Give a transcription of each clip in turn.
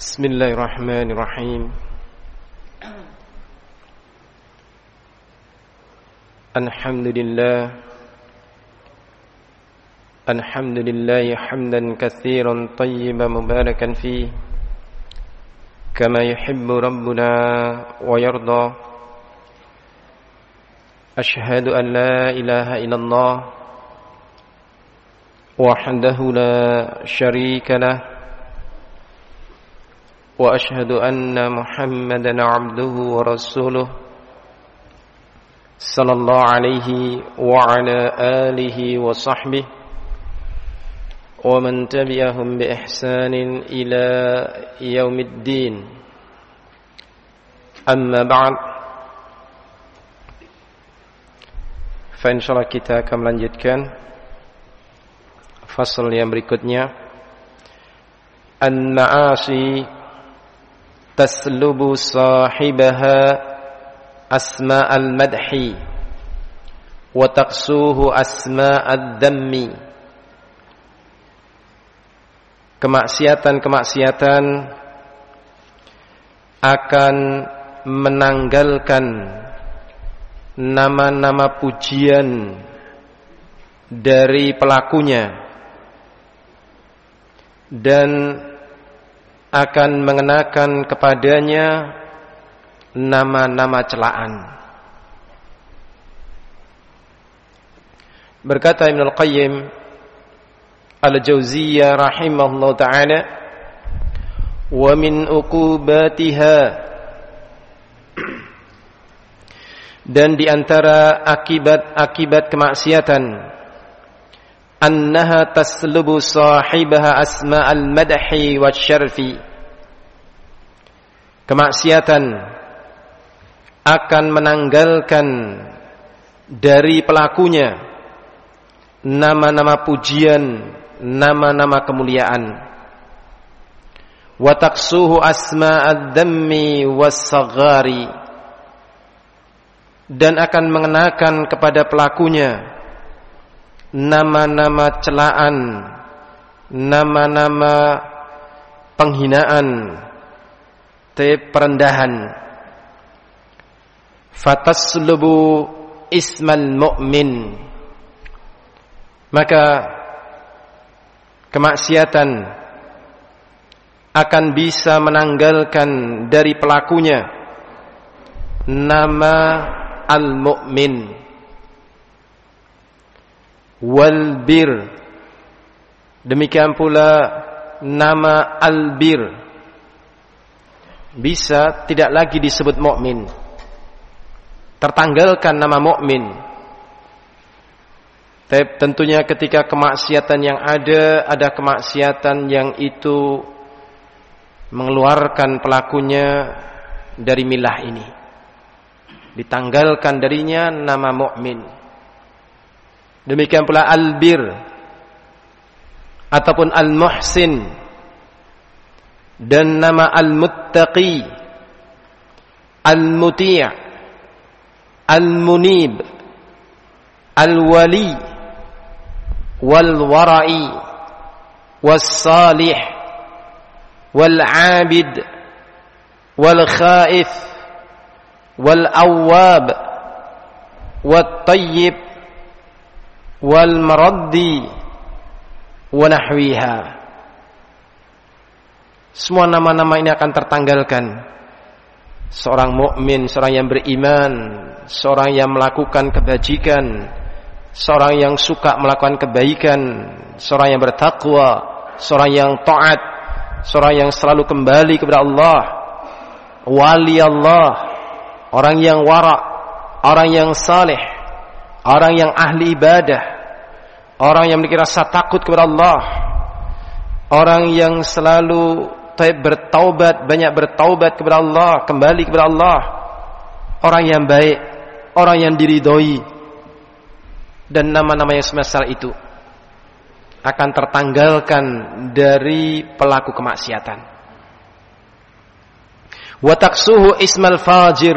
Bismillahirrahmanirrahim. Alhamdulillah hamdan katsiran tayyiban mubarakan fihi kama yuhibbu rabbuna wa yarda. Ashhadu an la ilaha illallah wahdahu la syarika lah wa ashhadu anna Muhammadan abduhu wa rasuluh sallallahu alaihi wa ala alihi wa sahbihi wa man tabi'ahum bi ihsanin ila yaumiddin. Amma ba'd, fa insyaallah kita akan melanjutkan fasal yang berikutnya. An-ma'asi taslubu sahibaha asma'al madhi wa taqsuhu asma'ad dhammi. Kemaksiatan-kemaksiatan akan menanggalkan nama-nama pujian dari pelakunya dan akan mengenakan kepadanya nama-nama celaan. Berkata Ibnul Qayyim Al-Jauziyah rahimahullah ta'ala, wa min uqubatiha, dan di antara akibat-akibat kemaksiatan, annaha taslubu sahibaha asma'al madhi wasyarfi. Kemaksiatan akan menanggalkan dari pelakunya nama-nama pujian, nama-nama kemuliaan. Wa taqsuhu asma'ad dhammi was-saghari, dan akan mengenakan kepada pelakunya nama-nama celaan, nama-nama penghinaan, perendahan. Fataslubu ismal mu'min, maka kemaksiatan akan bisa menanggalkan dari pelakunya nama al-mu'min. Wal bir, demikian pula nama al-bir bisa tidak lagi disebut mukmin, tertanggalkan nama mukmin. Tapi tentunya ketika kemaksiatan yang ada kemaksiatan yang itu mengeluarkan pelakunya dari milah ini, ditanggalkan darinya nama mukmin. Demikian pula al-bir ataupun al-muhsin, dan nama al-muttaqi, al-muti', al-munib, al-wali, wal-wara'i, was-salih, wal-'abid, wal-khaif, wal-awwab, wat-tayyib, wal-maraddi, wa nahwiha. Semua nama-nama ini akan tertanggalkan. Seorang mukmin, seorang yang beriman, seorang yang melakukan kebajikan, seorang yang suka melakukan kebaikan, seorang yang bertakwa, seorang yang taat, seorang yang selalu kembali kepada Allah, wali Allah, orang yang wara', orang yang saleh, orang yang ahli ibadah, orang yang memiliki rasa takut kepada Allah, orang yang selalu bertaubat, banyak bertaubat kepada Allah, kembali kepada Allah, orang yang baik, orang yang diridhoi, dan nama-nama yang semisal itu akan tertanggalkan dari pelaku kemaksiatan. Wa taqsuhu ismal fajir,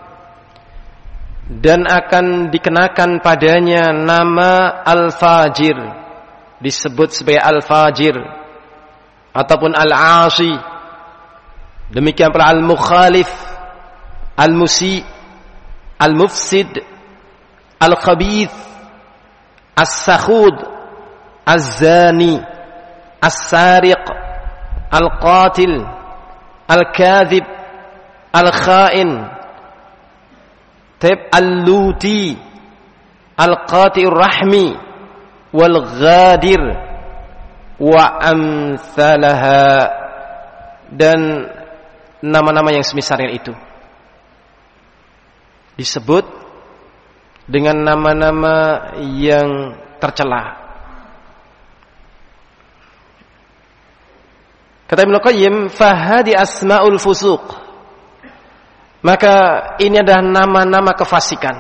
dan akan dikenakan padanya nama al-fajir, disebut sebagai al-fajir ataupun al-'asi, Demikian pula al-mukhalif, al-musi, al-mufsid, al-khabith, as-sakhud, az-zani, as-sariq, al-qatil, al-kadhib, al-kha'in, al-luti, al-qati'ur rahmi, wal-ghadir, wa amthalaha, dan nama-nama yang semisal dengan itu. Disebut dengan nama-nama yang tercela. Kata Ibnu Qayyim, fahadi asma'ul fusuq. Maka ini adalah nama-nama kefasikan.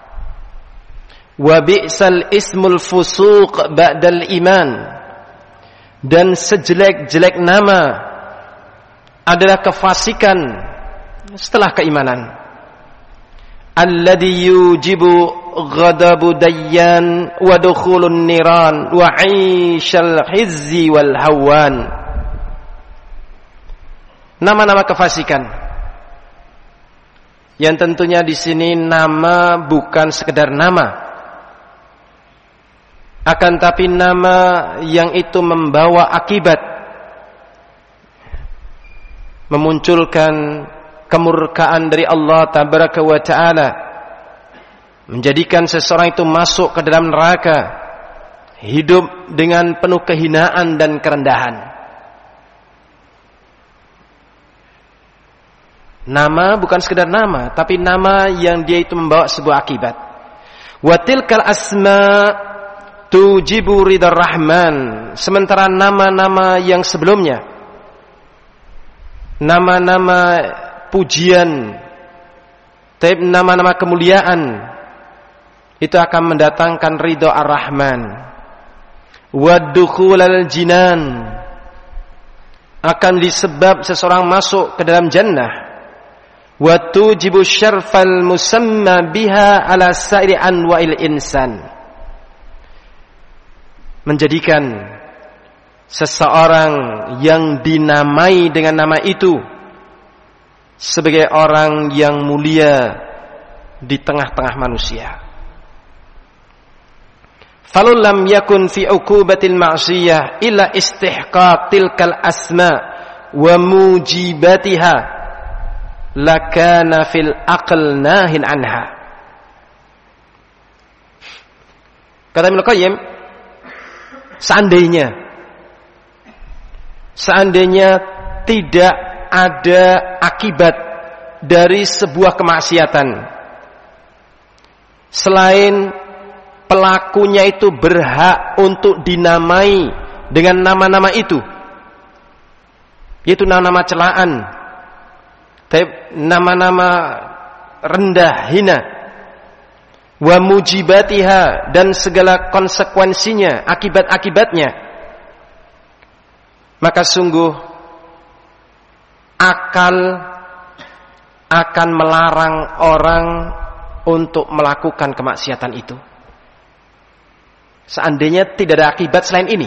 Wa bi'sal ismul fusuq ba'dal iman. Dan sejelek-jelek nama adalah kefasikan setelah keimanan. Alladhi yujibu ghadabu dayyan wa dukhulun niran wa 'ishal hizzi wal hawan. Nama-nama kefasikan yang tentunya di sini nama bukan sekedar nama, akan tapi nama yang itu membawa akibat, memunculkan kemurkaan dari Allah Tabaraka wa Ta'ala, menjadikan seseorang itu masuk ke dalam neraka, hidup dengan penuh kehinaan dan kerendahan. Nama bukan sekedar nama, tapi nama yang dia itu membawa sebuah akibat. Wa tilkal asma tujibu ridar rahman. Sementara nama-nama yang sebelumnya, nama-nama pujian, nama-nama kemuliaan, itu akan mendatangkan ridha ar-Rahman. Wa dukhulal jinan, akan disebab seseorang masuk ke dalam jannah. Wa tujibu syarfal musamma biha ala sa'iri anwa'il insan, menjadikan seseorang yang dinamai dengan nama itu sebagai orang yang mulia di tengah-tengah manusia. Falau lam yakun fi uqubatil ma'siyah illa istihqaq tilkal asma wa mujibatiha lakana fil aql nahin anha. Kata Ibnu Qayyim, seandainya tidak ada akibat dari sebuah kemaksiatan selain pelakunya itu berhak untuk dinamai dengan nama-nama itu, yaitu nama-nama celaan, nama-nama rendah, hina, wa mujibatiha, dan segala konsekuensinya, akibat-akibatnya, maka sungguh akal akan melarang orang untuk melakukan kemaksiatan itu. Seandainya tidak ada akibat selain ini,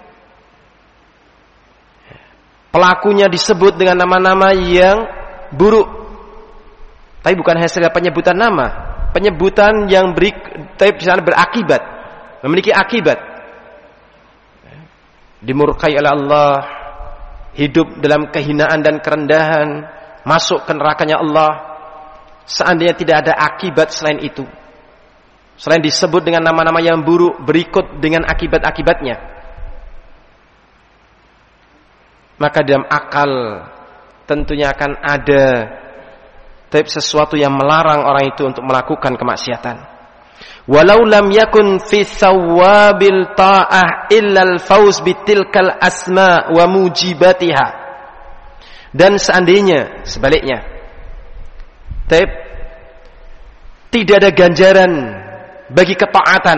pelakunya disebut dengan nama-nama yang buruk, tapi bukan hasil penyebutan nama, penyebutan yang berakibat, memiliki akibat. Dimurkai oleh Allah, hidup dalam kehinaan dan kerendahan, masuk ke nerakanya Allah. Seandainya tidak ada akibat selain itu, selain disebut dengan nama-nama yang buruk berikut dengan akibat-akibatnya, maka dalam akal tentunya akan ada sesuatu yang melarang orang itu untuk melakukan kemaksiatan. Walau lam yakun fi thawabil ta'ah illa al-fawz bitilkal asma wa mujibatiha. Dan seandainya sebaliknya, tidak ada ganjaran bagi ketaatan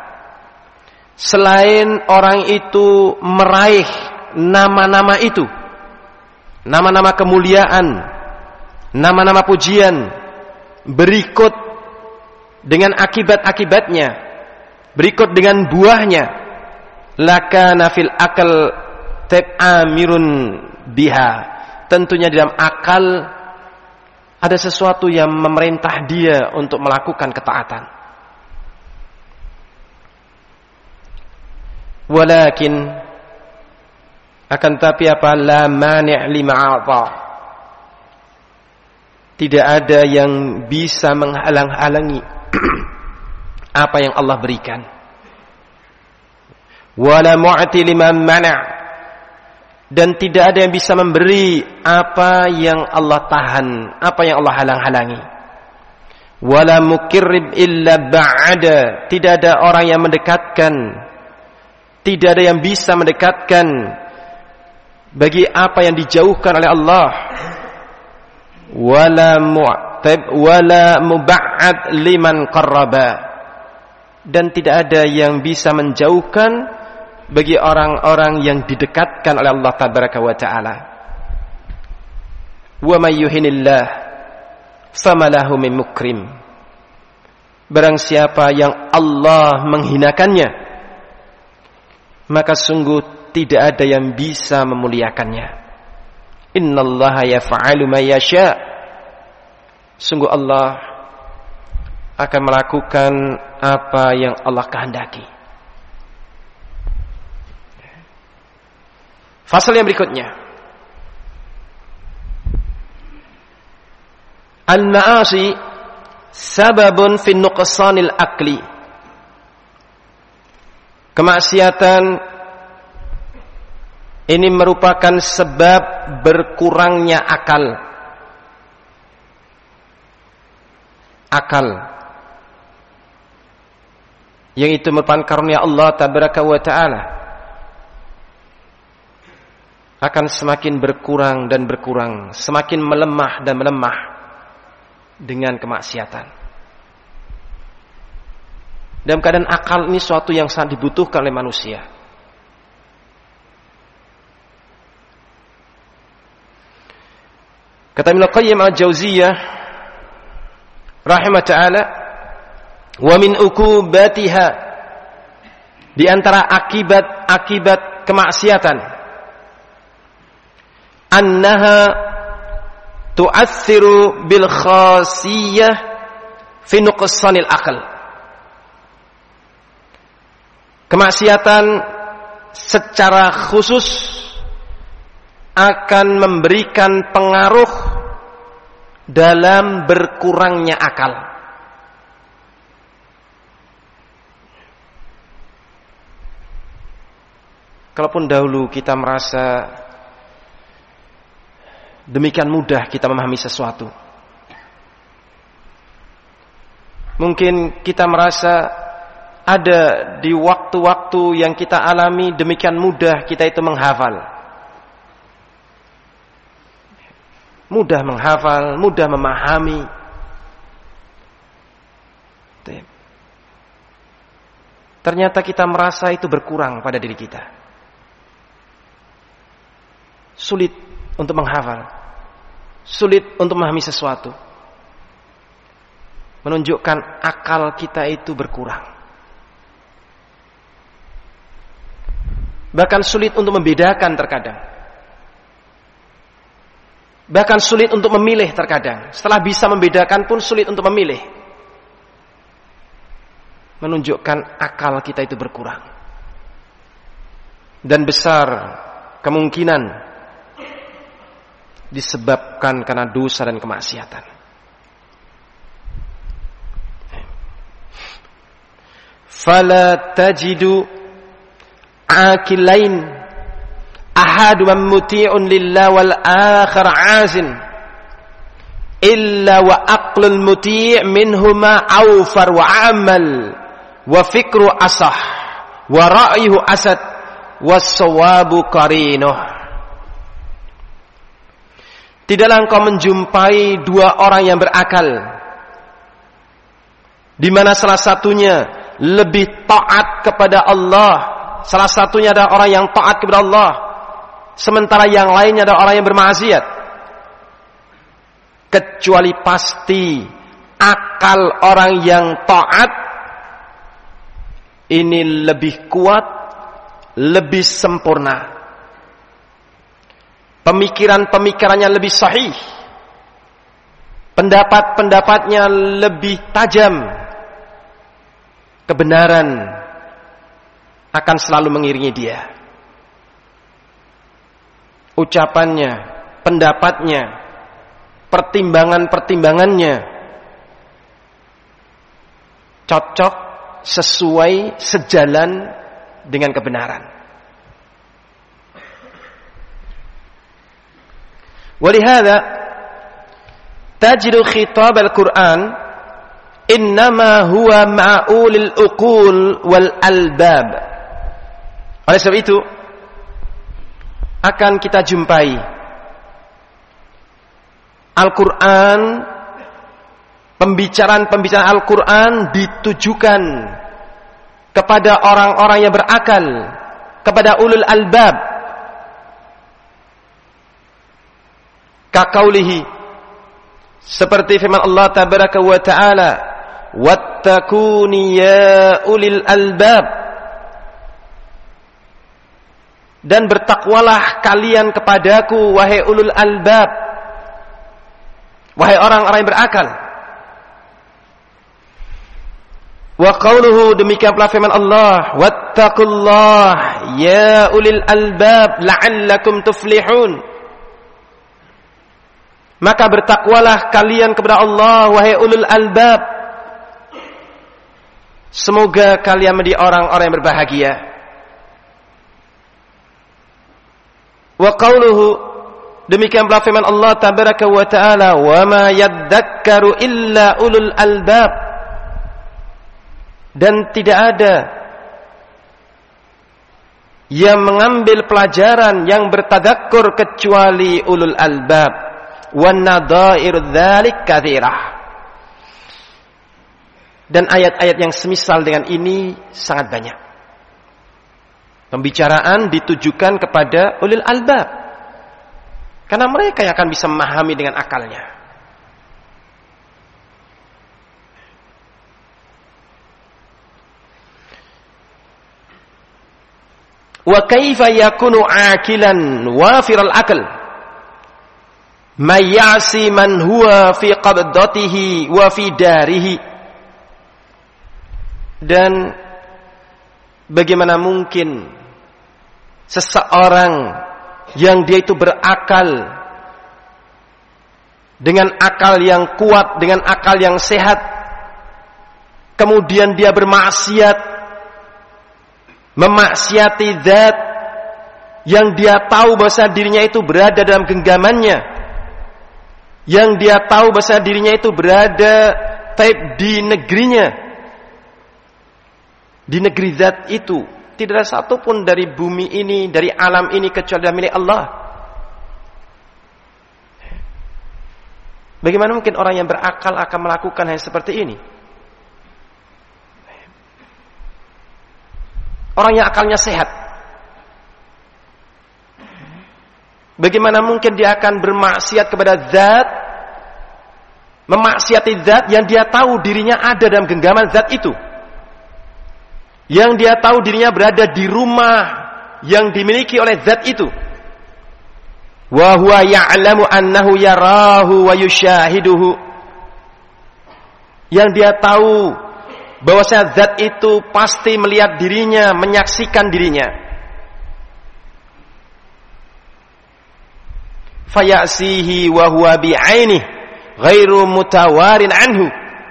selain orang itu meraih nama-nama itu, nama-nama kemuliaan, nama-nama pujian, berikut dengan akibat-akibatnya, berikut dengan buahnya, lakana fil akal amirun biha, tentunya di dalam akal ada sesuatu yang memerintah dia untuk melakukan ketaatan. Walakin akan tapi apa? La mani' lima a'ta. Tidak ada yang bisa menghalang-halangi apa yang Allah berikan. Wala mu'ti liman mana', dan tidak ada yang bisa memberi apa yang Allah tahan, apa yang Allah halang-halangi. Wala mukirrib illa ba'ada, tidak ada orang yang mendekatkan, tidak ada yang bisa mendekatkan bagi apa yang dijauhkan oleh Allah. Wala muba'ad liman qarraba, dan tidak ada yang bisa menjauhkan bagi orang-orang yang didekatkan oleh Allah tabaraka wa ta'ala. Wa may yuhinillah fama lahu min mukrim. Barang siapa yang Allah menghinakannya, maka sungguh tidak ada yang bisa memuliakannya. Innallaha yaf'alu ma yasha. Sungguh Allah akan melakukan apa yang Allah kehendaki. Fasal yang berikutnya, al-ma'asi sababun fi nuqsanil akli. Kemaksiatan ini merupakan sebab berkurangnya akal. Yang itu merupakan karunia Allah tabaraka wa ta'ala, akan semakin berkurang dan berkurang, semakin melemah dan melemah dengan kemaksiatan. Dalam keadaan akal ini suatu yang sangat dibutuhkan oleh manusia. Kata Ibnu Qayyim al-Jauziyah rahimah ta'ala, wa min ukubatiha, di antara akibat kemaksiatan, annaha tu'assiru bil khasiyah fi nuqsanil aql. Kemaksiatan secara khusus akan memberikan pengaruh dalam berkurangnya akal. Kalaupun dahulu kita merasa demikian mudah kita memahami sesuatu, mungkin kita merasa ada di waktu-waktu yang kita alami demikian mudah kita itu menghafal. Mudah menghafal, mudah memahami. Ternyata kita merasa itu berkurang pada diri kita. Sulit untuk menghafal, sulit untuk memahami sesuatu, menunjukkan akal kita itu berkurang. Bahkan sulit untuk membedakan terkadang. Bahkan sulit untuk memilih terkadang. Setelah bisa membedakan pun sulit untuk memilih. Menunjukkan akal kita itu berkurang. Dan besar kemungkinan disebabkan karena dosa dan kemaksiatan. Fala tajidu akilain ahadun muti'un lillah wal akhar 'azin illa wa aqlul muti' minhuma awfar wa amal wa fikru asah wa ra'yuhu asad was sawabu qarinuh. Tidaklah engkau menjumpai dua orang yang berakal, di mana salah satunya lebih taat kepada Allah, salah satunya adalah orang yang taat kepada Allah, sementara yang lainnya adalah orang yang bermaksiat. Kecuali pasti akal orang yang taat ini lebih kuat, lebih sempurna. pemikiran-pemikirannya lebih sahih, pendapat-pendapatnya lebih tajam, kebenaran akan selalu mengiringi dia. Ucapannya, pendapatnya, pertimbangan-pertimbangannya cocok, sesuai, sejalan dengan kebenaran. Walihada tajidu khitab al-Quran innama huwa ma'ulil uqul wal albab. Oleh sebab itu akan kita jumpai Al-Quran, pembicaraan Al-Quran ditujukan kepada orang-orang yang berakal, kepada ulul albab. Kaqaulihi, seperti firman Allah tabaraka wa ta'ala, wattaquni ya ulil albab, dan bertakwalah kalian kepadaku wahai ulul albab, wahai orang-orang yang berakal. Wa qauluhu, demikian pula firman Allah, wattaqullah ya ulil albab la'allakum tuflihun, maka bertakwalah kalian kepada Allah wahai ulul albab, semoga kalian menjadi orang-orang yang berbahagia. Wa qauluhu, demikian pula firman Allah tabaraka wa ta'ala, wa ma yadzakkaru illa ulul albab, dan tidak ada yang mengambil pelajaran yang bertadakkur kecuali ulul albab. Wan nadha'ir dzalik katsirah. Dan ayat-ayat yang semisal dengan ini sangat banyak. Pembicaraan ditujukan kepada ulul albab, karena mereka yang akan bisa memahami dengan akalnya. Wa kaifa yakunu akilan wafiral akal may ya'si man huwa fi qabdatihi wa fi darihi. Dan bagaimana mungkin seseorang yang dia itu berakal, dengan akal yang kuat, dengan akal yang sehat, kemudian dia bermaksiat, memaksiati zat yang dia tahu bahasa dirinya itu berada dalam genggamannya, yang dia tahu bahasa dirinya itu berada di negerinya, di negeri zat itu. Tidak ada satupun dari bumi ini, dari alam ini kecuali milik Allah. Bagaimana mungkin orang yang berakal akan melakukan hal seperti ini? Orang yang akalnya sehat, bagaimana mungkin dia akan bermaksiat kepada zat, memaksiati zat yang dia tahu dirinya ada dalam genggaman zat itu, yang dia tahu dirinya berada di rumah yang dimiliki oleh zat itu. Wa huwa ya'lamu annahu yarahu wa yushahiduhu, yang dia tahu bahwasanya zat itu pasti melihat dirinya, menyaksikan dirinya. Fayasihi wa huwa bi'ainih ghairu mutawarin anhu.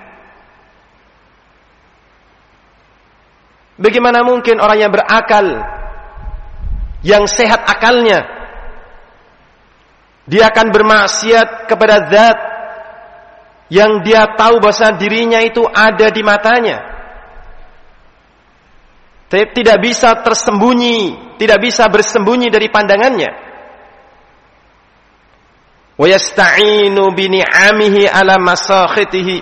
Bagaimana mungkin orang yang berakal, yang sehat akalnya, dia akan bermaksiat kepada zat yang dia tahu bahwa dirinya itu ada di matanya, tidak bisa tersembunyi, tidak bisa bersembunyi dari pandangannya. Wa yasta'inu bi ni'amihi ala masakhitihi.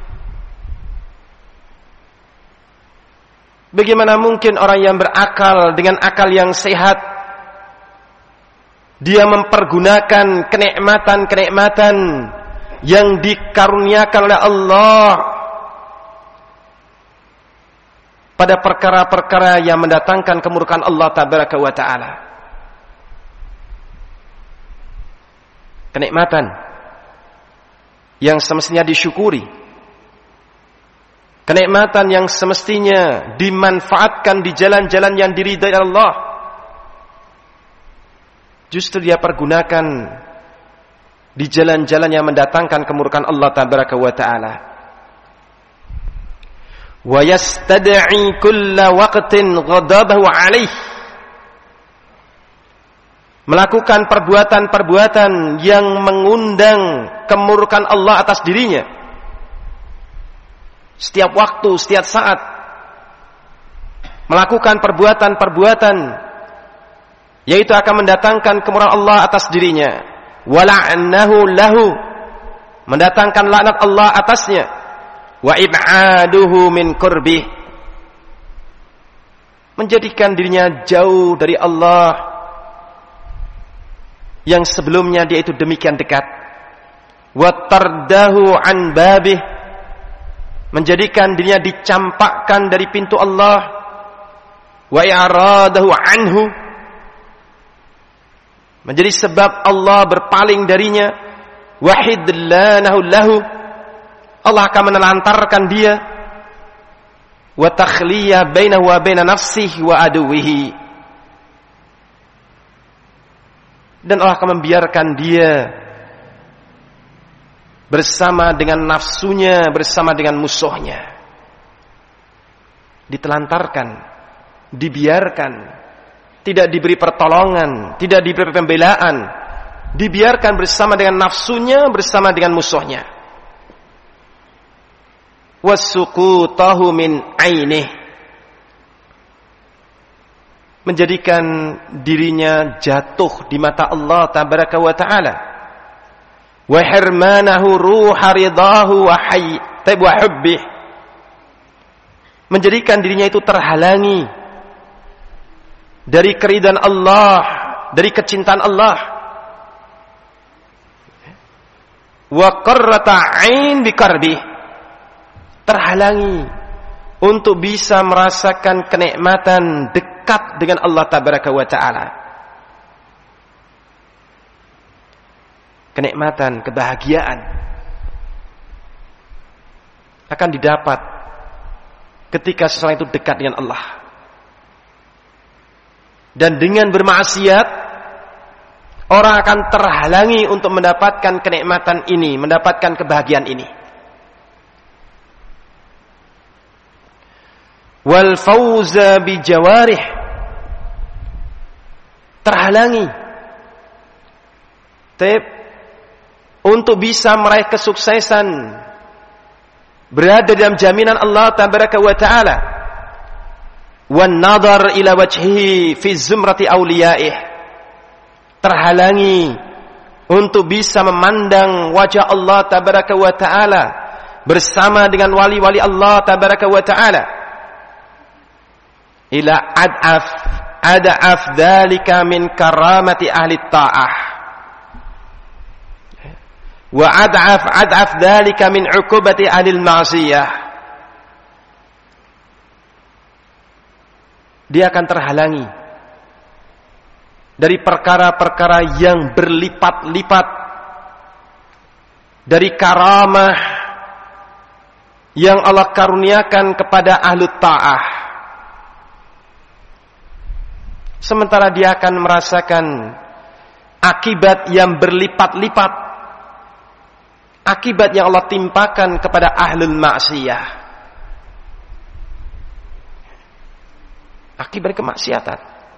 Bagaimana mungkin orang yang berakal dengan akal yang sehat, dia mempergunakan kenikmatan-kenikmatan yang dikaruniakan oleh Allah pada perkara-perkara yang mendatangkan kemurkaan Allah tabaraka wa ta'ala. kenikmatan yang semestinya disyukuri, kenikmatan yang semestinya dimanfaatkan di jalan-jalan yang diridhai Allah, justru dia pergunakan di jalan-jalan yang mendatangkan kemurkaan Allah tabaraka wa ta'ala. Wa yastad'i kulla waqtin ghadabahu alaih, melakukan perbuatan-perbuatan yang mengundang kemurkaan Allah atas dirinya. Setiap waktu, setiap saat melakukan perbuatan-perbuatan yaitu akan mendatangkan kemurkaan Allah atas dirinya. Wala'annahu lahu, mendatangkan laknat Allah atasnya. Wa ib'aduhu min qurbih, menjadikan dirinya jauh dari Allah yang sebelumnya dia itu demikian dekat. Wa tardahu an babih, menjadikan dirinya dicampakkan dari pintu Allah. Wa i'radahu anhu, menjadi sebab Allah berpaling darinya. Wa hidlanahu lahu, Allah akan menelantarkan dia. Wa takhliya bainahu wa baina nafsihi wa aduwihi, dan Allah akan membiarkan dia bersama dengan nafsunya, bersama dengan musuhnya. Ditelantarkan, dibiarkan, tidak diberi pertolongan, tidak diberi pembelaan, dibiarkan bersama dengan nafsunya, bersama dengan musuhnya. Wasuqutahu min ainih, menjadikan dirinya jatuh di mata Allah tabaraka wa ta'ala. Wa hirmanahu ruha ridahu wa hubbih, menjadikan dirinya itu terhalangi dari keridhaan Allah, dari kecintaan Allah. Wa qarrata ain biqarbih, terhalangi untuk bisa merasakan kenikmatan dekat dengan Allah tabaraka wa ta'ala. Kenikmatan, kebahagiaan akan didapat ketika seseorang itu dekat dengan Allah. Dan dengan bermaksiat, orang akan terhalangi untuk mendapatkan kenikmatan ini, mendapatkan kebahagiaan ini. Wal fauza bi jawarih, terhalangi untuk bisa meraih kesuksesan, berada dalam jaminan Allah tabaraka wa ta'ala. Wan nadhar ila wajhihi fi zumrati awliyaih, terhalangi untuk bisa memandang wajah Allah tabaraka wa ta'ala bersama dengan wali-wali Allah tabaraka wa ta'ala. Ila ad'af dzalika min karamati ahli ta'ah, wa ad'af dzalika min 'uqubati ahli al-ma'siyah. Dia akan terhalangi dari perkara-perkara yang berlipat-lipat, dari karamah yang Allah karuniakan kepada ahli ta'ah. Sementara dia akan merasakan akibat yang berlipat-lipat, akibat yang Allah timpakan kepada ahlul maksiyah, akibat kemaksiatan.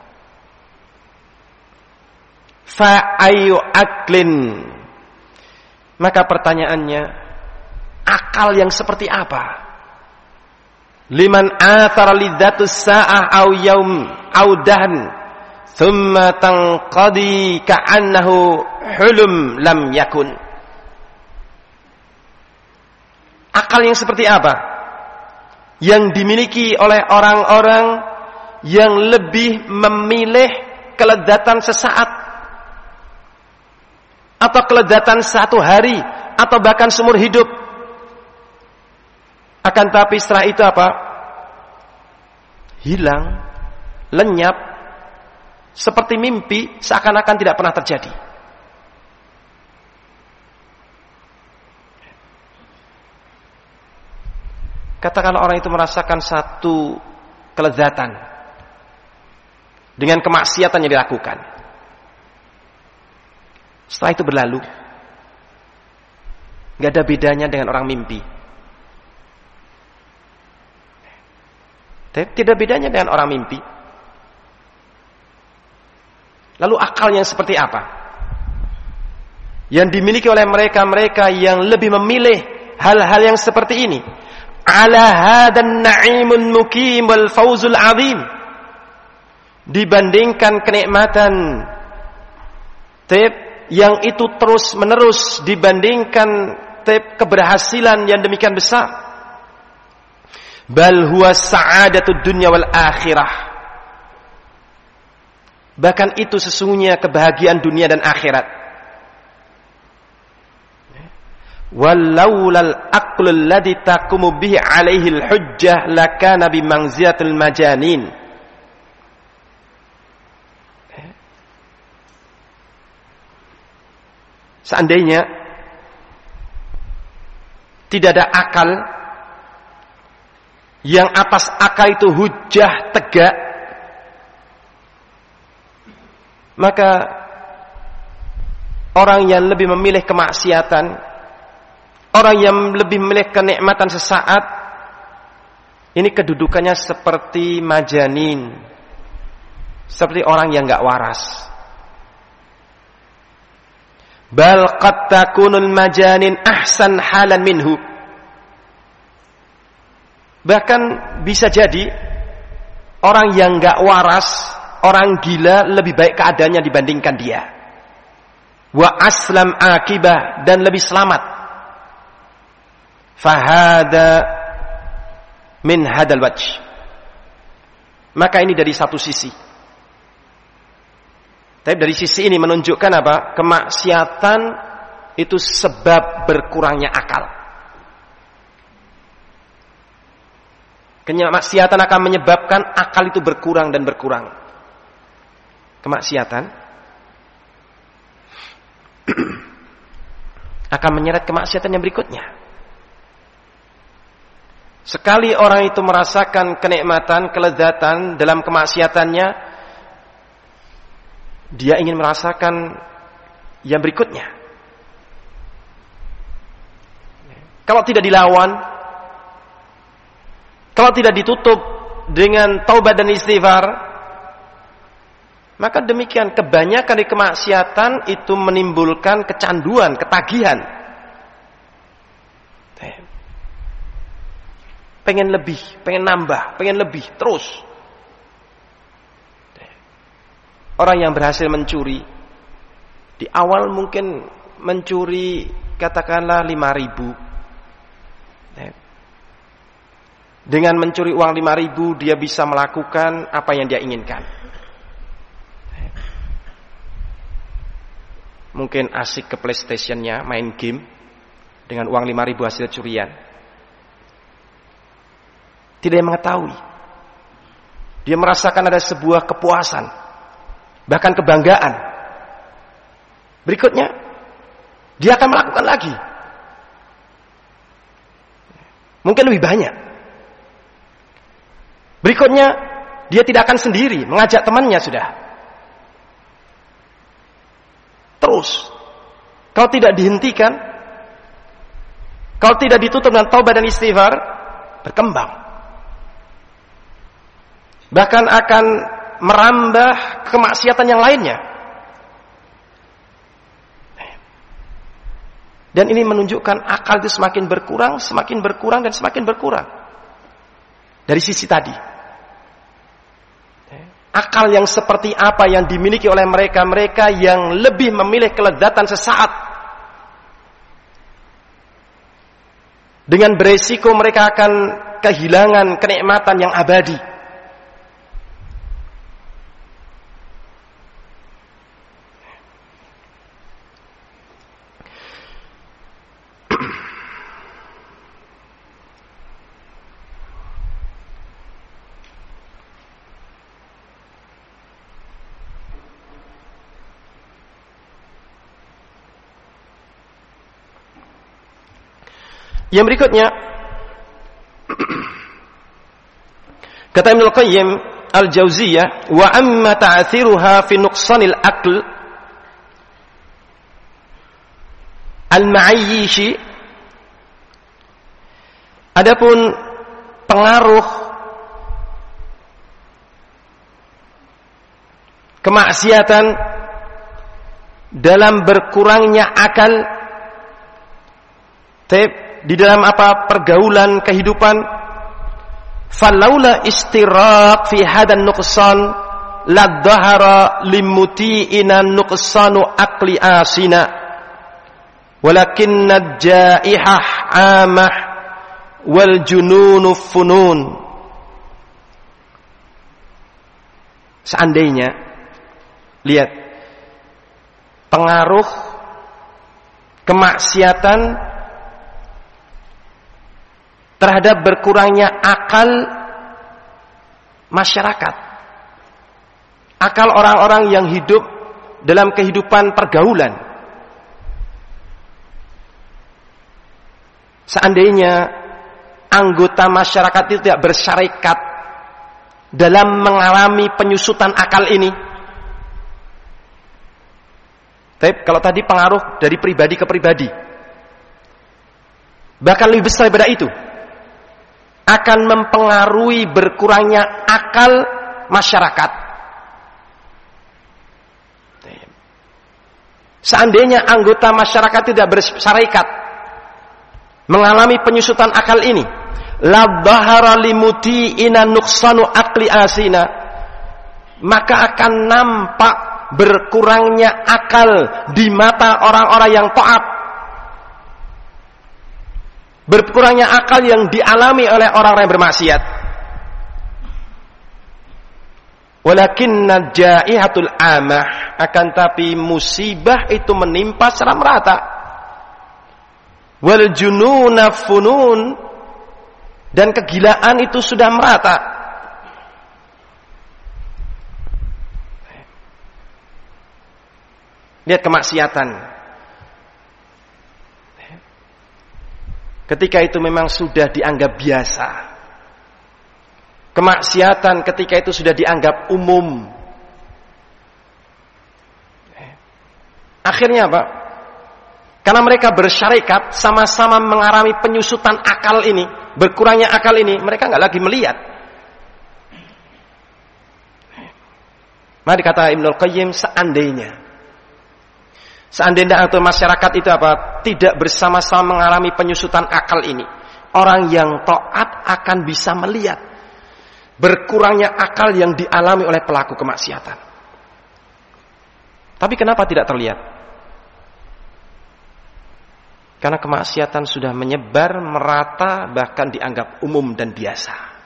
Fa'ayu aklin, maka pertanyaannya, akal yang seperti apa? Liman athara lidzatus sa'ah au yaum au dahn thumma tanqadi ka'annahu hulum lam yakun. Akal yang seperti apa? Yang dimiliki oleh orang-orang yang lebih memilih kelezatan sesaat, atau kelezatan satu hari, atau bahkan seumur hidup. Akan tapi setelah itu apa? Hilang, lenyap, seperti mimpi, seakan-akan tidak pernah terjadi. Katakanlah orang itu merasakan satu kelezatan dengan kemaksiatan yang dilakukan. Setelah itu berlalu, gak ada bedanya dengan orang mimpi. Tidak bedanya dengan orang mimpi. Lalu akal yang seperti apa yang dimiliki oleh mereka-mereka yang lebih memilih hal-hal yang seperti ini? Ala hadan na'imun mukim wal fawzul azim, dibandingkan kenikmatan yang itu terus menerus, dibandingkan keberhasilan yang demikian besar. Bal huwa sa'adatud dunya wal akhirah, bahkan itu sesungguhnya kebahagiaan dunia dan akhirat. Walaulal aqlul ladzi taqumu bihi alaihi al-hujjah lakana bi manzilatil majanin. Seandainya tidak ada akal yang atas akal itu hujjah tegak, maka orang yang lebih memilih kemaksiatan, orang yang lebih memilih kenikmatan sesaat, ini kedudukannya seperti majanin, seperti orang yang enggak waras. Bal qad takunul majanin ahsan halan minhu, bahkan bisa jadi orang yang enggak waras, orang gila lebih baik keadaannya dibandingkan dia. Wa aslam akibah, dan lebih selamat. Fahada min hadal wajh, maka ini dari satu sisi. Tapi dari sisi ini menunjukkan apa? Kemaksiatan itu sebab berkurangnya akal. Kemaksiatan akan menyebabkan akal itu berkurang dan berkurang. Kemaksiatan akan menyeret kemaksiatan yang berikutnya. Sekali orang itu merasakan kenikmatan, kelezatan dalam kemaksiatannya, dia ingin merasakan yang berikutnya. Kalau tidak dilawan, kalau tidak ditutup dengan taubat dan istighfar, maka demikian kebanyakan di kemaksiatan itu menimbulkan kecanduan, ketagihan. Pengen lebih, pengen nambah, pengen lebih terus. Orang yang berhasil mencuri, di awal mungkin mencuri katakanlah 5.000. Dengan mencuri uang 5.000 dia bisa melakukan apa yang dia inginkan. Mungkin asik ke PlayStation-nya, main game dengan uang 5.000 hasil curian. Tidak mengetahui. Dia merasakan ada sebuah kepuasan, bahkan kebanggaan. Berikutnya dia akan melakukan lagi, mungkin lebih banyak. Berikutnya dia tidak akan sendiri, mengajak temannya sudah. Terus kalau tidak dihentikan, kalau tidak ditutup dengan taubat dan istighfar, berkembang, bahkan akan merambah kemaksiatan yang lainnya. Dan ini menunjukkan akal itu semakin berkurang, semakin berkurang, dan semakin berkurang. Dari sisi tadi, akal yang seperti apa yang dimiliki oleh mereka-mereka yang lebih memilih kelezatan sesaat, dengan beresiko mereka akan kehilangan kenikmatan yang abadi. Yang berikutnya, Kata Ibnu Qayyim al-Jauziyah, wa amma ta'thiruha fi nuqsanil aql al-ma'ayyishi, adapun pengaruh kemaksiatan dalam berkurangnya akal di dalam pergaulan kehidupan, falaula istiraq fi hadan nuqsan la dhahara limuti'ina nuqsanu aqli asina walakinna jaihah amah wal jununu funun. Seandainya, lihat, pengaruh kemaksiatan terhadap berkurangnya akal masyarakat, akal orang-orang yang hidup dalam kehidupan pergaulan. Seandainya anggota masyarakat itu tidak bersyarikat dalam mengalami penyusutan akal ini. Tapi kalau tadi pengaruh dari pribadi ke pribadi, bahkan lebih besar daripada itu, akan mempengaruhi berkurangnya akal masyarakat. Seandainya anggota masyarakat tidak bersyarikat mengalami penyusutan akal ini, la dhahara limuti'ina nuqsanu aqli asina, maka akan nampak berkurangnya akal di mata orang-orang yang taat, berkurangnya akal yang dialami oleh orang-orang yang bermaksiat. Walakinna jaihatul amah, akan tapi musibah itu menimpa secara merata. Wal jununa funun, dan kegilaan itu sudah merata. Lihat kemaksiatan. Ketika itu memang sudah dianggap biasa. Kemaksiatan ketika itu sudah dianggap umum. Akhirnya apa? Karena mereka bersyarikat, sama-sama mengalami penyusutan akal ini, berkurangnya akal ini, mereka nggak lagi melihat. Mari kata Ibnu Qayyim, seandainya atau masyarakat itu tidak bersama-sama mengalami penyusutan akal ini, orang yang taat akan bisa melihat berkurangnya akal yang dialami oleh pelaku kemaksiatan. Tapi kenapa tidak terlihat? Karena kemaksiatan sudah menyebar, merata, bahkan dianggap umum dan biasa.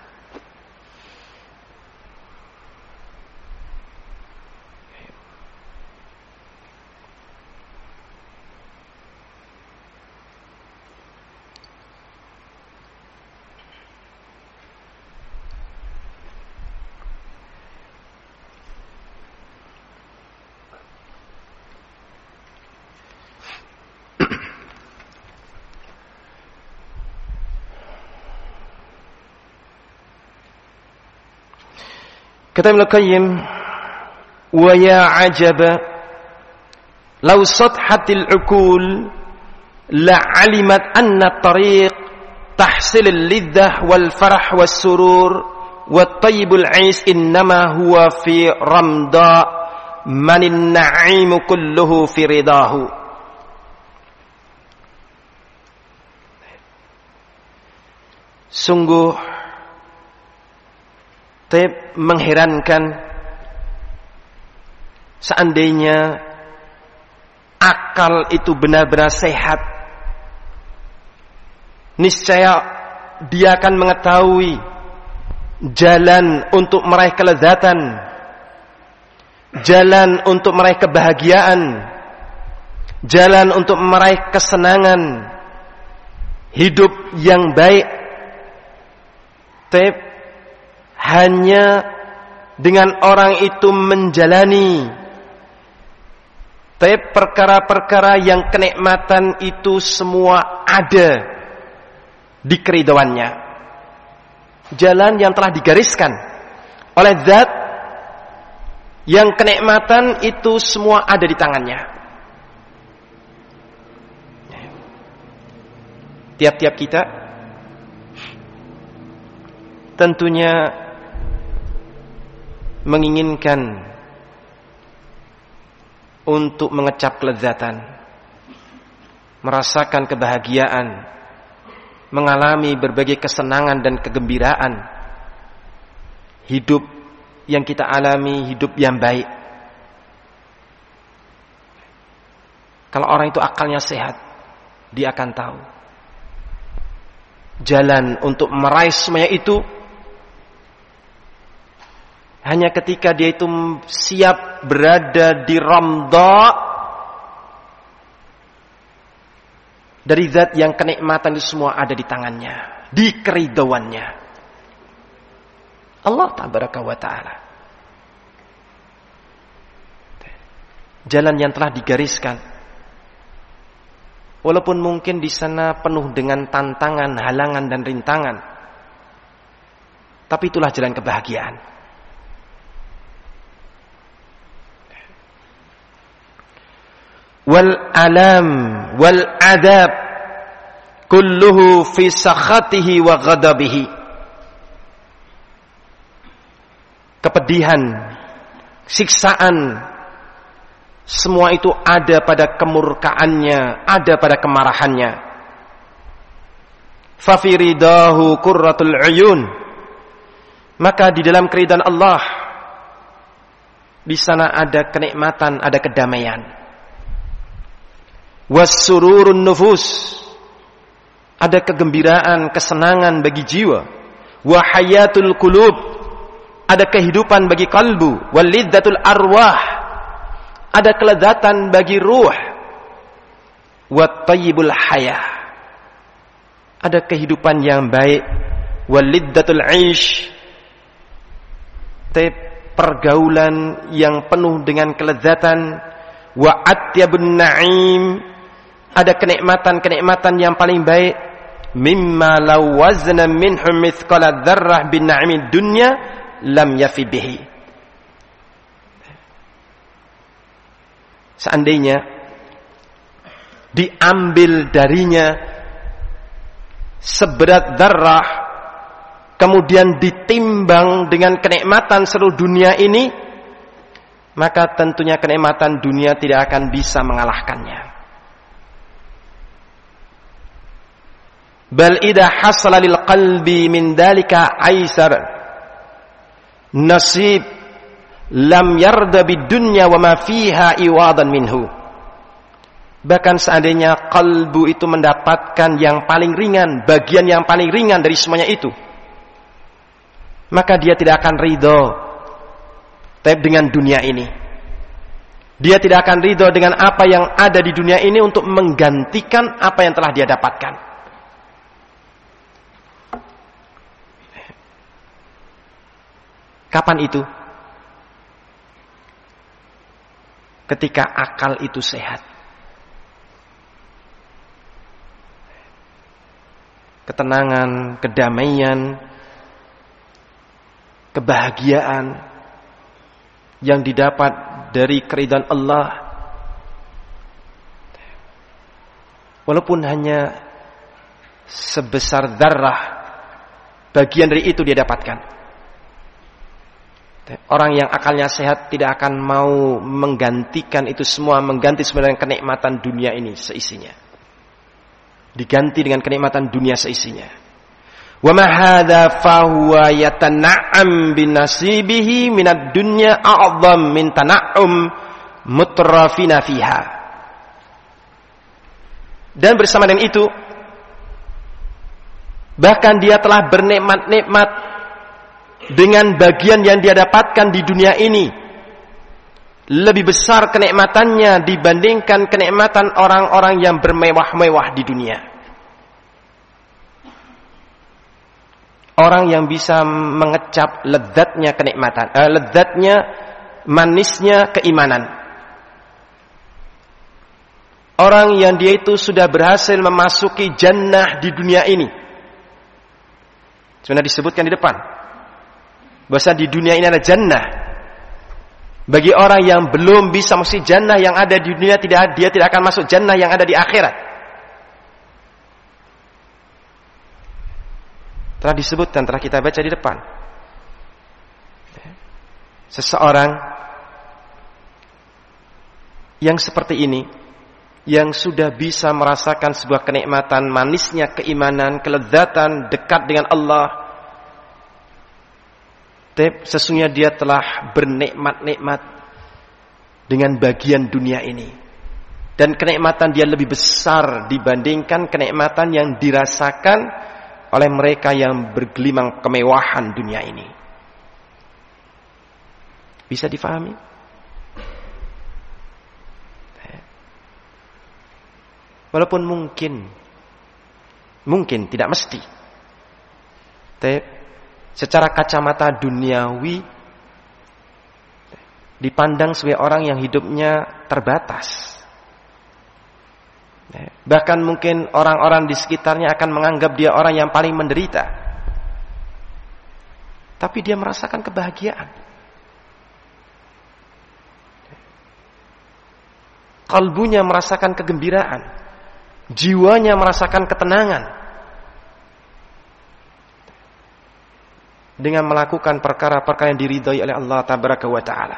Kata Ibnu Qayyim, wa ya ajaba law sadhatil uqul la alimat anna tariq tahsil al-lidzah wal farah was surur wat tayyibul ais innama huwa fi ramda manin na'im kulluhu fi ridahu. Sungguh mengherankan seandainya akal itu benar-benar sehat, niscaya dia akan mengetahui jalan untuk meraih kelezatan, jalan untuk meraih kebahagiaan, jalan untuk meraih kesenangan, hidup yang baik. Hanya dengan orang itu menjalani perkara-perkara yang kenikmatan itu semua ada di keridhoannya, jalan yang telah digariskan oleh zat yang kenikmatan itu semua ada di tangannya. Tiap-tiap kita tentunya menginginkan untuk mengecap kelezatan, merasakan kebahagiaan, mengalami berbagai kesenangan dan kegembiraan. Hidup yang kita alami hidup yang baik. Kalau orang itu akalnya sehat, dia akan tahu jalan untuk meraih semuanya itu hanya ketika dia itu siap berada di ramdha dari zat yang kenikmatan itu semua ada di tangannya, di keridhoannya Allah tabaraka wa ta'ala. Jalan yang telah digariskan, walaupun mungkin di sana penuh dengan tantangan, halangan dan rintangan, tapi itulah jalan kebahagiaan. Wal alam wal adab kulluhu fi sakhatihi wa ghadabihi. Kepedihan, siksaan, semua itu ada pada kemurkaannya, ada pada kemarahannya. Fa fi ridahu qurratul uyun. Maka di dalam keridhaan Allah, di sana ada kenikmatan, ada kedamaian. Wassururun nufus, ada kegembiraan, kesenangan bagi jiwa. Wa hayatul qulub, ada kehidupan bagi kalbu. Walidzatul arwah, ada kelezatan bagi ruh. Wat tayyibul hayah, ada kehidupan yang baik. Walidzatul aish, pergaulan yang penuh dengan kelezatan. Wa atyabun na'im, ada kenikmatan-kenikmatan yang paling baik. Mimma law wazna minhum mithqala dzarrah bin na'imid dunya lam yafi bihi. Seandainya diambil darinya seberat dzarrah, kemudian ditimbang dengan kenikmatan seluruh dunia ini, maka tentunya kenikmatan dunia tidak akan bisa mengalahkannya. Bal idza hasala lil qalbi min dalika aisar nasib lam yarda bid dunya wa ma fiha iwadan minhu. Bahkan seandainya kalbu itu mendapatkan yang paling ringan, bagian yang paling ringan dari semuanya itu, maka dia tidak akan ridho dengan dunia ini. Dia tidak akan ridho dengan apa yang ada di dunia ini untuk menggantikan apa yang telah dia dapatkan. Kapan itu? Ketika akal itu sehat. Ketenangan, kedamaian, kebahagiaan yang didapat dari keridhaan Allah, walaupun hanya sebesar dzarrah, bagian dari itu dia dapatkan. Orang yang akalnya sehat tidak akan mau menggantikan itu semua, mengganti sebenarnya kenikmatan dunia ini seisinya, diganti dengan kenikmatan dunia seisinya. Wa ma hadza fa huwa yatana'am bin nasibihi minad dunya a'dham min tana'um mutrafina fiha. Dan bersama dengan itu, bahkan dia telah bernikmat-nikmat dengan bagian yang dia dapatkan di dunia ini, lebih besar kenikmatannya dibandingkan kenikmatan orang-orang yang bermewah-mewah di dunia. Orang yang bisa mengecap lezatnya kenikmatan, lezatnya, manisnya keimanan. Orang yang dia itu sudah berhasil memasuki jannah di dunia ini. Sudah disebutkan di depan. bahwa di dunia ini ada jannah. Bagi orang yang belum bisa masuk jannah yang ada di dunia, dia tidak akan masuk jannah yang ada di akhirat. Telah disebutkan, telah kita baca di depan. Seseorang yang seperti ini, yang sudah bisa merasakan sebuah kenikmatan, manisnya keimanan, kelezatan, dekat dengan Allah, sesungguhnya dia telah bernikmat-nikmat dengan bagian dunia ini. Dan kenikmatan dia lebih besar dibandingkan kenikmatan yang dirasakan oleh mereka yang bergelimang kemewahan dunia ini. Bisa difahami? Walaupun mungkin tidak mesti. Secara kacamata duniawi dipandang sebagai orang yang hidupnya terbatas. Bahkan mungkin orang-orang di sekitarnya akan menganggap dia orang yang paling menderita. Tapi dia merasakan kebahagiaan. Kalbunya merasakan kegembiraan. Jiwanya merasakan ketenangan. Dengan melakukan perkara-perkara yang diridhai oleh Allah Tabaraka wa Ta'ala.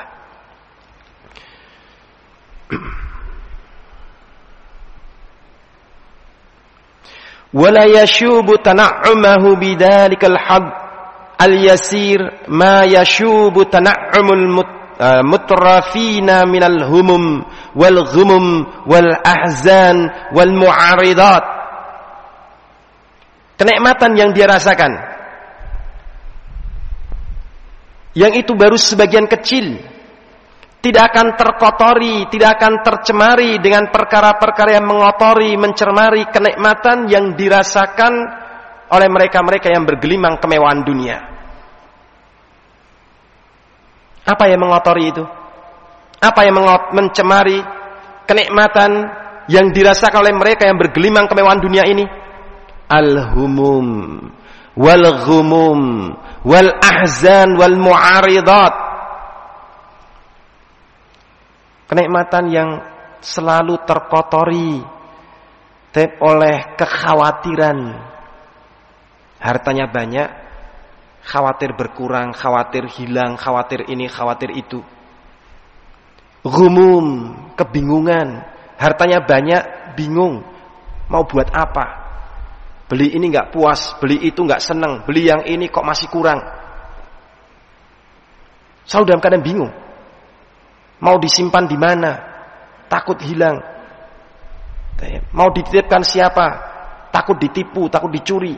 Wala yashubu tana'umahu bidzalikal hadd al-yasir ma yashubu tana'umul mutrafina minal humum wal ghumum wal ahzan wal mu'aridat. Kenikmatan yang dia rasakan, yang itu baru sebagian kecil, tidak akan terkotori, tidak akan tercemari dengan perkara-perkara yang mengotori, mencemari kenikmatan yang dirasakan oleh mereka-mereka yang bergelimang kemewahan dunia. Apa yang mengotori itu? Apa yang mencemari kenikmatan yang dirasakan oleh mereka yang bergelimang kemewahan dunia ini? Al-humum wal ghumum wal ahzan wal mu'aridat. Kenikmatan yang selalu terkotori oleh kekhawatiran. Hartanya banyak, khawatir berkurang, khawatir hilang, khawatir ini, khawatir itu. Ghumum, kebingungan. Hartanya banyak, bingung. Mau buat apa? Beli ini gak puas, beli itu gak senang, beli yang ini kok masih kurang. Selalu dalam keadaan bingung. Mau disimpan di mana? Takut hilang. Mau dititipkan siapa? Takut ditipu, takut dicuri.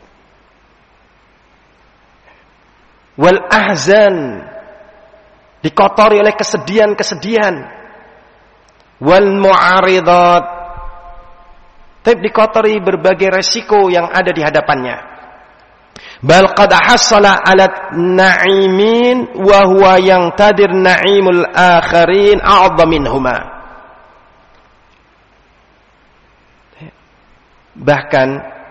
Wal ahzan, dikotori oleh kesedihan-kesedihan. Wal mu'aridat, dikotori berbagai resiko yang ada di hadapannya. Bal qad hasala ala na'imin wa huwa yang tadir na'imul akharin a'adha minhuma. Bahkan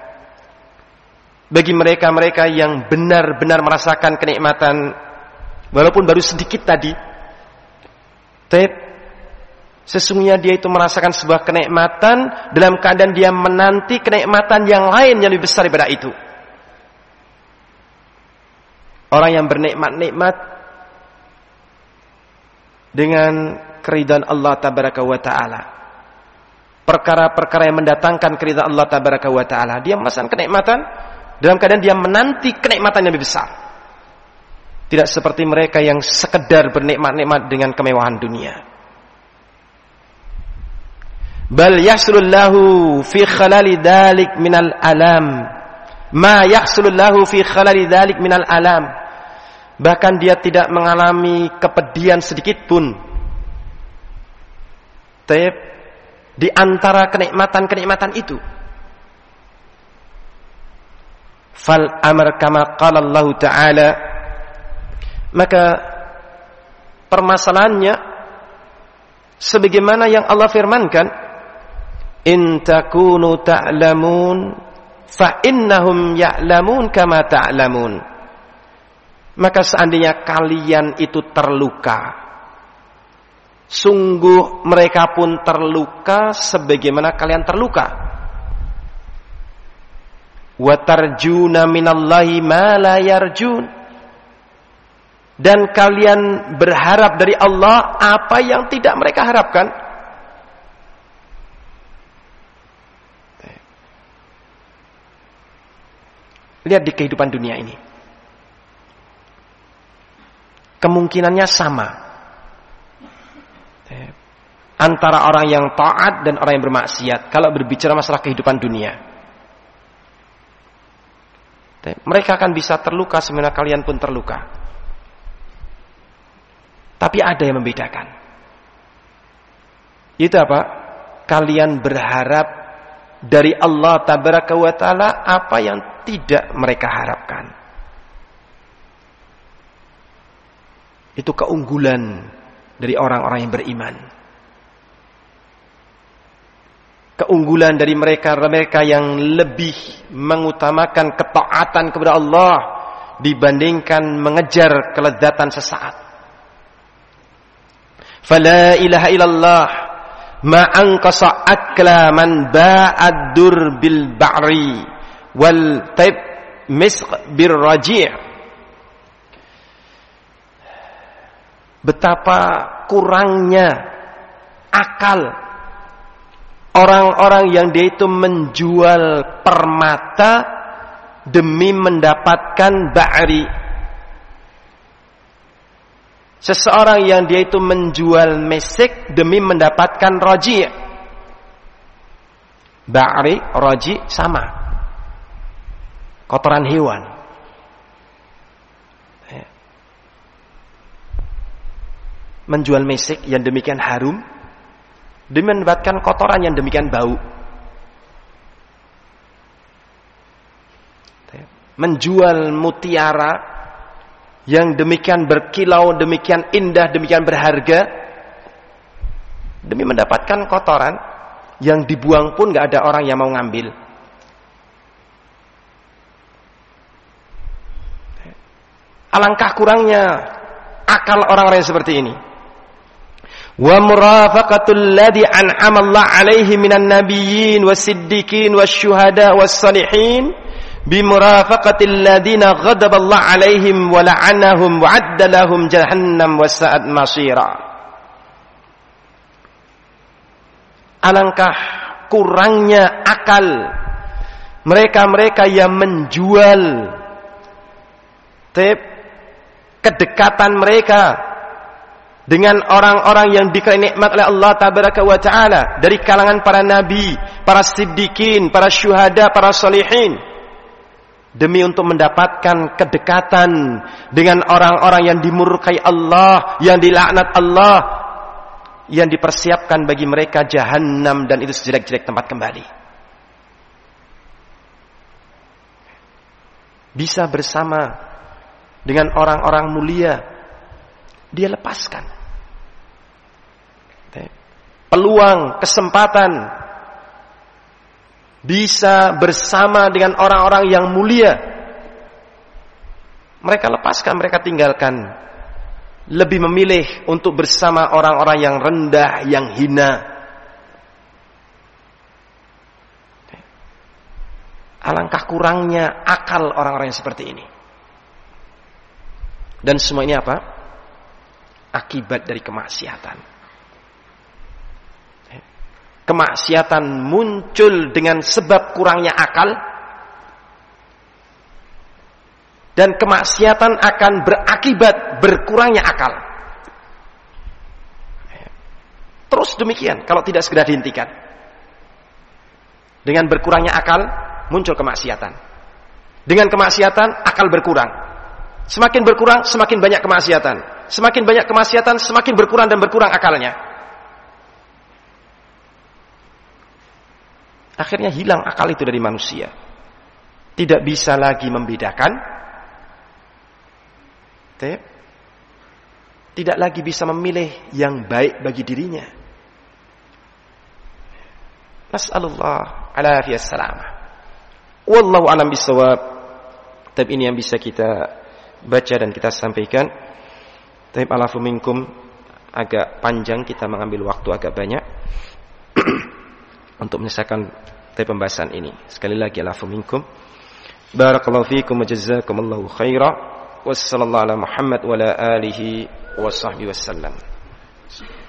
bagi mereka-mereka yang benar-benar merasakan kenikmatan walaupun baru sedikit tadi, sesungguhnya dia itu merasakan sebuah kenikmatan dalam keadaan dia menanti kenikmatan yang lain yang lebih besar daripada itu. Orang yang bernikmat-nikmat dengan keridhaan Allah Tabaraka wa Ta'ala, perkara-perkara yang mendatangkan keridhaan Allah Tabaraka wa Ta'ala, dia merasakan kenikmatan dalam keadaan dia menanti kenikmatan yang lebih besar. Tidak seperti mereka yang sekedar bernikmat-nikmat dengan kemewahan dunia. Bal yahsulullahu fi khalali dhalik minal alam ma yahsulullahu fi khalali dhalik minal alam. Bahkan dia tidak mengalami kepedihan sedikit pun di antara kenikmatan-kenikmatan itu. Fal amr kama qala Allah Ta'ala, maka permasalahannya sebagaimana yang Allah firmankan, in takunu ta'lamun fa innahum ya'lamun kama ta'lamun. Maka seandainya kalian itu terluka, sungguh mereka pun terluka sebagaimana kalian terluka. Wa tarjuna minallahi ma la yarjun. Dan kalian berharap dari Allah apa yang tidak mereka harapkan. Lihat di kehidupan dunia ini. Kemungkinannya sama antara orang yang taat dan orang yang bermaksiat kalau berbicara masalah kehidupan dunia. Mereka akan bisa terluka sebenarnya kalian pun terluka. Tapi ada yang membedakan. Itu apa? Kalian berharap dari Allah Tabaraka wa Ta'ala apa yang tidak mereka harapkan. Itu keunggulan dari orang-orang yang beriman. Keunggulan dari mereka yang lebih mengutamakan ketaatan kepada Allah dibandingkan mengejar kelezatan sesaat. Fala ilaha illallah ma anqasa akla man ba'ad-dur bil ba'ri wal taib misq bir raji'. Betapa kurangnya akal orang-orang yang dia itu menjual permata demi mendapatkan ba'ri. Seseorang yang dia itu menjual mesik demi mendapatkan roji. Ba'ri, roji sama. Kotoran hewan. Menjual mesik yang demikian harum demi mendapatkan kotoran yang demikian bau. Menjual mutiara yang demikian berkilau, demikian indah, demikian berharga demi mendapatkan kotoran yang dibuang pun gak ada orang yang mau ngambil. Alangkah kurangnya akal orang-orang seperti ini. Wa murafaqatul ladzi an'ama Allah 'alaihi minan nabiyyin was-siddiqin wasyuhada was-salihin bi murafaqatil ladzina ghadaba Allah 'alaihim wa la'anahum wa 'adda lahum jahannam wa sa'at masira. Alangkah kurangnya akal mereka-mereka yang menjual kedekatan mereka dengan orang-orang yang dikasih nikmat oleh Allah Tabaraka wa Ta'ala dari kalangan para nabi, para siddiqin, para syuhada, para salihin, demi untuk mendapatkan kedekatan dengan orang-orang yang dimurkai Allah, yang dilaknat Allah, yang dipersiapkan bagi mereka jahannam dan itu sejelek-jelek tempat kembali. Bisa bersama dengan orang-orang mulia, dia lepaskan peluang, kesempatan bisa bersama dengan orang-orang yang mulia. Mereka lepaskan, mereka tinggalkan, lebih memilih untuk bersama orang-orang yang rendah, yang hina. Alangkah kurangnya akal orang-orang yang seperti ini. Dan semua ini apa? Akibat dari kemaksiatan. Kemaksiatan muncul dengan sebab kurangnya akal, dan kemaksiatan akan berakibat berkurangnya akal. Terus demikian kalau tidak segera dihentikan. Dengan berkurangnya akal muncul kemaksiatan. Dengan kemaksiatan akal berkurang. Semakin berkurang semakin banyak kemaksiatan. Semakin banyak kemaksiatan semakin berkurang dan berkurang akalnya. Akhirnya hilang akal itu dari manusia. Tidak bisa lagi membedakan. Tidak lagi bisa memilih yang baik bagi dirinya. Nas'alullah alafiyas salamah. Wallahu a'lam bishawab. Tapi ini yang bisa kita baca dan kita sampaikan. Tapi alafu minkum agak panjang, kita mengambil waktu agak banyak untuk menyelesaikan pembahasan ini. Sekali lagi alafu minkum. Barakallahu fiikum wa jazakumullahu khairan. Wassallallahu ala Muhammad wa ala alihi wa sahbihi wasallam.